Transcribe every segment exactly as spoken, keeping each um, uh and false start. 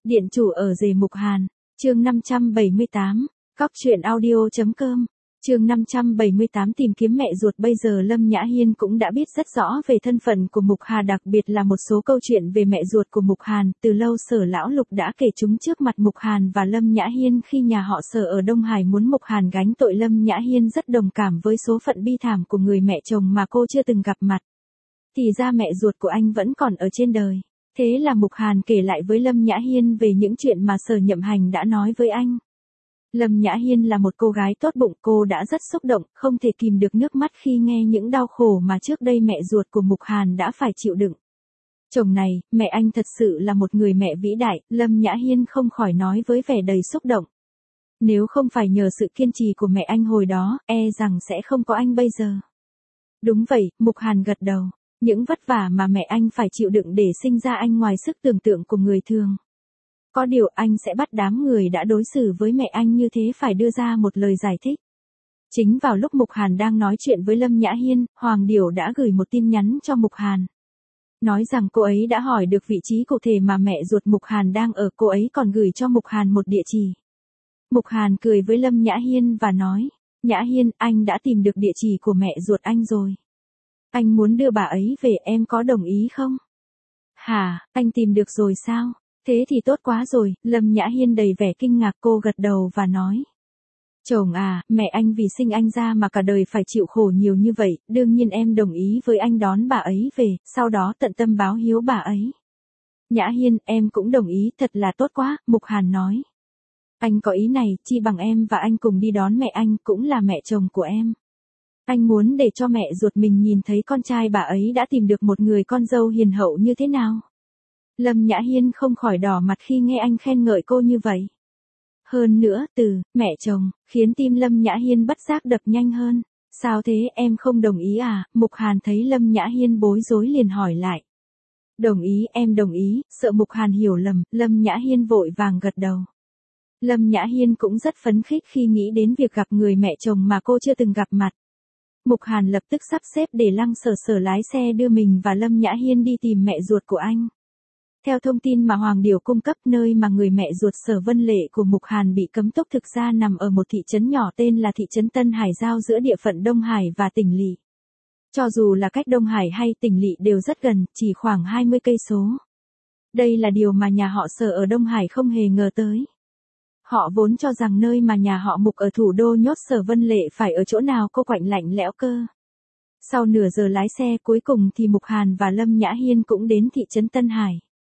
Điện chủ ở rể Mục Hàn, chương năm trăm bảy mươi tám, cóc truyện audio.com, chương năm trăm bảy mươi tám tìm kiếm mẹ ruột. Bây giờ Lâm Nhã Hiên cũng đã biết rất rõ về thân phận của Mục Hà, đặc biệt là một số câu chuyện về mẹ ruột của Mục Hàn, từ lâu Sở lão Lục đã kể chúng trước mặt Mục Hàn và Lâm Nhã Hiên khi nhà họ Sở ở Đông Hải muốn Mục Hàn gánh tội. Lâm Nhã Hiên rất đồng cảm với số phận bi thảm của người mẹ chồng mà cô chưa từng gặp mặt. Thì ra mẹ ruột của anh vẫn còn ở trên đời. Thế là Mục Hàn kể lại với Lâm Nhã Hiên về những chuyện mà Sở Nhậm Hành đã nói với anh. Lâm Nhã Hiên là một cô gái tốt bụng, cô đã rất xúc động, không thể kìm được nước mắt khi nghe những đau khổ mà trước đây mẹ ruột của Mục Hàn đã phải chịu đựng. Chồng này, mẹ anh thật sự là một người mẹ vĩ đại, Lâm Nhã Hiên không khỏi nói với vẻ đầy xúc động. Nếu không phải nhờ sự kiên trì của mẹ anh hồi đó, e rằng sẽ không có anh bây giờ. Đúng vậy, Mục Hàn gật đầu. Những vất vả mà mẹ anh phải chịu đựng để sinh ra anh ngoài sức tưởng tượng của người thường. Có điều anh sẽ bắt đám người đã đối xử với mẹ anh như thế phải đưa ra một lời giải thích. Chính vào lúc Mục Hàn đang nói chuyện với Lâm Nhã Hiên, Hoàng Điểu đã gửi một tin nhắn cho Mục Hàn. Nói rằng cô ấy đã hỏi được vị trí cụ thể mà mẹ ruột Mục Hàn đang ở, cô ấy còn gửi cho Mục Hàn một địa chỉ. Mục Hàn cười với Lâm Nhã Hiên và nói, Nhã Hiên, anh đã tìm được địa chỉ của mẹ ruột anh rồi. Anh muốn đưa bà ấy về, em có đồng ý không? Hả, anh tìm được rồi sao? Thế thì tốt quá rồi. Lâm Nhã Hiên đầy vẻ kinh ngạc, cô gật đầu và nói. Chồng à, mẹ anh vì sinh anh ra mà cả đời phải chịu khổ nhiều như vậy, đương nhiên em đồng ý với anh đón bà ấy về, sau đó tận tâm báo hiếu bà ấy. Nhã Hiên, em cũng đồng ý, thật là tốt quá, Mục Hàn nói. Anh có ý này, chi bằng em và anh cùng đi đón mẹ anh, cũng là mẹ chồng của em. Anh muốn để cho mẹ ruột mình nhìn thấy con trai bà ấy đã tìm được một người con dâu hiền hậu như thế nào. Lâm Nhã Hiên không khỏi đỏ mặt khi nghe anh khen ngợi cô như vậy. Hơn nữa, từ mẹ chồng khiến tim Lâm Nhã Hiên bất giác đập nhanh hơn. Sao thế, em không đồng ý à? Mục Hàn thấy Lâm Nhã Hiên bối rối liền hỏi lại. Đồng ý, em đồng ý. Sợ Mục Hàn hiểu lầm, Lâm Nhã Hiên vội vàng gật đầu. Lâm Nhã Hiên cũng rất phấn khích khi nghĩ đến việc gặp người mẹ chồng mà cô chưa từng gặp mặt. Mục Hàn lập tức sắp xếp để Lăng Sở Sở lái xe đưa mình và Lâm Nhã Hiên đi tìm mẹ ruột của anh. Theo thông tin mà Hoàng Điểu cung cấp, nơi mà người mẹ ruột Sở Vân Lệ của Mục Hàn bị cấm túc thực ra nằm ở một thị trấn nhỏ tên là thị trấn Tân Hải, giao giữa địa phận Đông Hải và tỉnh lỵ. Cho dù là cách Đông Hải hay tỉnh lỵ đều rất gần, chỉ khoảng hai mươi cây số. Đây là điều mà nhà họ Sở ở Đông Hải không hề ngờ tới. Họ vốn cho rằng nơi mà nhà họ Mục ở thủ đô nhốt Sở Vân Lệ phải ở chỗ nào cô quạnh lạnh lẽo cơ. Sau nửa giờ lái xe, cuối cùng thì Mục Hàn và Lâm Nhã Hiên cũng đến thị trấn Tân Hải.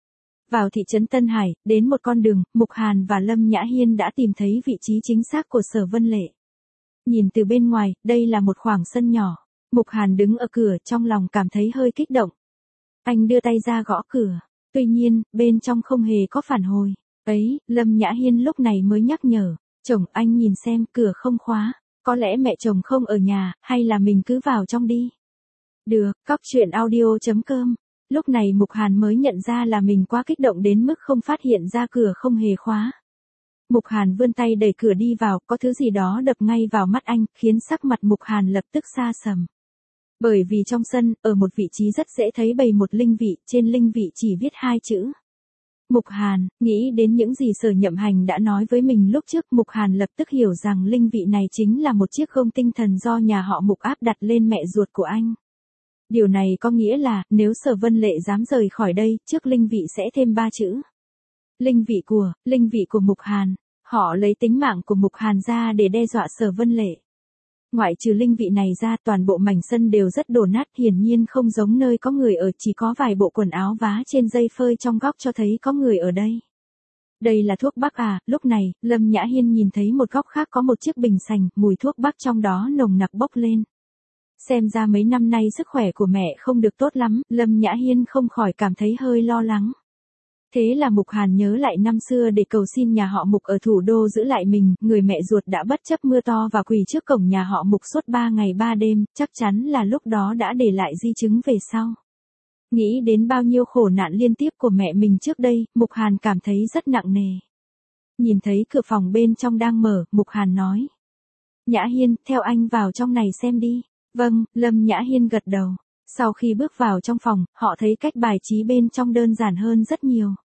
Vào thị trấn Tân Hải, đến một con đường, Mục Hàn và Lâm Nhã Hiên đã tìm thấy vị trí chính xác của Sở Vân Lệ. Nhìn từ bên ngoài, đây là một khoảng sân nhỏ. Mục Hàn đứng ở cửa, trong lòng cảm thấy hơi kích động. Anh đưa tay ra gõ cửa. Tuy nhiên, bên trong không hề có phản hồi. Ấy, Lâm Nhã Hiên lúc này mới nhắc nhở. Chồng, anh nhìn xem, cửa không khóa. Có lẽ mẹ chồng không ở nhà, hay là mình cứ vào trong đi. Được, cóc truyện audio.com. Lúc này Mục Hàn mới nhận ra là mình quá kích động đến mức không phát hiện ra cửa không hề khóa. Mục Hàn vươn tay đẩy cửa đi vào, có thứ gì đó đập ngay vào mắt anh, khiến sắc mặt Mục Hàn lập tức sa sầm. Bởi vì trong sân, ở một vị trí rất dễ thấy bày một linh vị, trên linh vị chỉ viết hai chữ. Mục Hàn, nghĩ đến những gì Sở Nhậm Hành đã nói với mình lúc trước, Mục Hàn lập tức hiểu rằng linh vị này chính là một chiếc gông tinh thần do nhà họ Mục áp đặt lên mẹ ruột của anh. Điều này có nghĩa là, nếu Sở Vân Lệ dám rời khỏi đây, trước linh vị sẽ thêm ba chữ. Linh vị của, linh vị của Mục Hàn. Họ lấy tính mạng của Mục Hàn ra để đe dọa Sở Vân Lệ. Ngoại trừ linh vị này ra, toàn bộ mảnh sân đều rất đổ nát, hiển nhiên không giống nơi có người ở, chỉ có vài bộ quần áo vá trên dây phơi trong góc cho thấy có người ở đây. Đây là thuốc bắc à? Lúc này, Lâm Nhã Hiên nhìn thấy một góc khác có một chiếc bình sành, mùi thuốc bắc trong đó nồng nặc bốc lên. Xem ra mấy năm nay sức khỏe của mẹ không được tốt lắm, Lâm Nhã Hiên không khỏi cảm thấy hơi lo lắng. Thế là Mục Hàn nhớ lại năm xưa để cầu xin nhà họ Mục ở thủ đô giữ lại mình, người mẹ ruột đã bất chấp mưa to và quỳ trước cổng nhà họ Mục suốt ba ngày ba đêm, chắc chắn là lúc đó đã để lại di chứng về sau. Nghĩ đến bao nhiêu khổ nạn liên tiếp của mẹ mình trước đây, Mục Hàn cảm thấy rất nặng nề. Nhìn thấy cửa phòng bên trong đang mở, Mục Hàn nói. Nhã Hiên, theo anh vào trong này xem đi. Vâng, Lâm Nhã Hiên gật đầu. Sau khi bước vào trong phòng, họ thấy cách bài trí bên trong đơn giản hơn rất nhiều.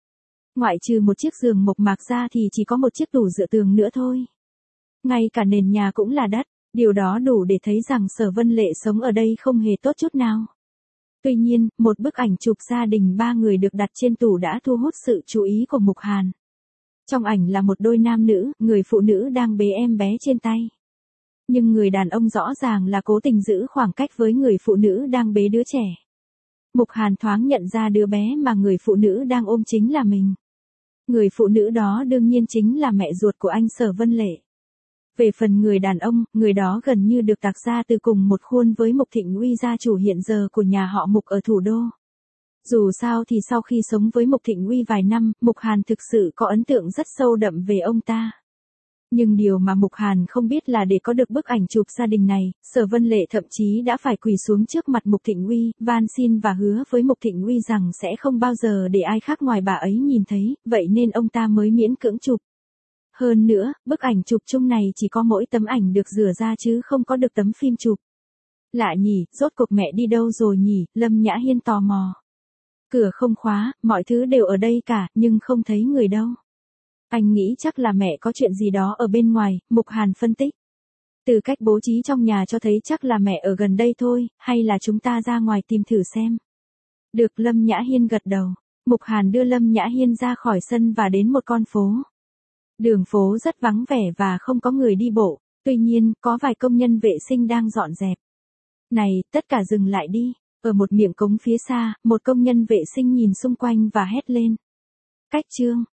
Ngoại trừ một chiếc giường mộc mạc ra thì chỉ có một chiếc tủ dựa tường nữa thôi. Ngay cả nền nhà cũng là đất, điều đó đủ để thấy rằng Sở Vân Lệ sống ở đây không hề tốt chút nào. Tuy nhiên, một bức ảnh chụp gia đình ba người được đặt trên tủ đã thu hút sự chú ý của Mục Hàn. Trong ảnh là một đôi nam nữ, người phụ nữ đang bế em bé trên tay. Nhưng người đàn ông rõ ràng là cố tình giữ khoảng cách với người phụ nữ đang bế đứa trẻ. Mục Hàn thoáng nhận ra đứa bé mà người phụ nữ đang ôm chính là mình. Người phụ nữ đó đương nhiên chính là mẹ ruột của anh Sở Vân Lệ. Về phần người đàn ông, người đó gần như được tạc ra từ cùng một khuôn với Mục Thịnh Uy, gia chủ hiện giờ của nhà họ Mục ở thủ đô. Dù sao thì sau khi sống với Mục Thịnh Uy vài năm, Mục Hàn thực sự có ấn tượng rất sâu đậm về ông ta. Nhưng điều mà Mục Hàn không biết là để có được bức ảnh chụp gia đình này, Sở Vân Lệ thậm chí đã phải quỳ xuống trước mặt Mục Thịnh Uy, van xin và hứa với Mục Thịnh Uy rằng sẽ không bao giờ để ai khác ngoài bà ấy nhìn thấy, vậy nên ông ta mới miễn cưỡng chụp. Hơn nữa, bức ảnh chụp chung này chỉ có mỗi tấm ảnh được rửa ra chứ không có được tấm phim chụp. Lạ nhỉ, rốt cuộc mẹ đi đâu rồi nhỉ, Lâm Nhã Hiên tò mò. Cửa không khóa, mọi thứ đều ở đây cả, nhưng không thấy người đâu. Anh nghĩ chắc là mẹ có chuyện gì đó ở bên ngoài, Mục Hàn phân tích. Từ cách bố trí trong nhà cho thấy chắc là mẹ ở gần đây thôi, hay là chúng ta ra ngoài tìm thử xem. Được, Lâm Nhã Hiên gật đầu. Mục Hàn đưa Lâm Nhã Hiên ra khỏi sân và đến một con phố. Đường phố rất vắng vẻ và không có người đi bộ, tuy nhiên, có vài công nhân vệ sinh đang dọn dẹp. Này, tất cả dừng lại đi. Ở một miệng cống phía xa, một công nhân vệ sinh nhìn xung quanh và hét lên. Cách chương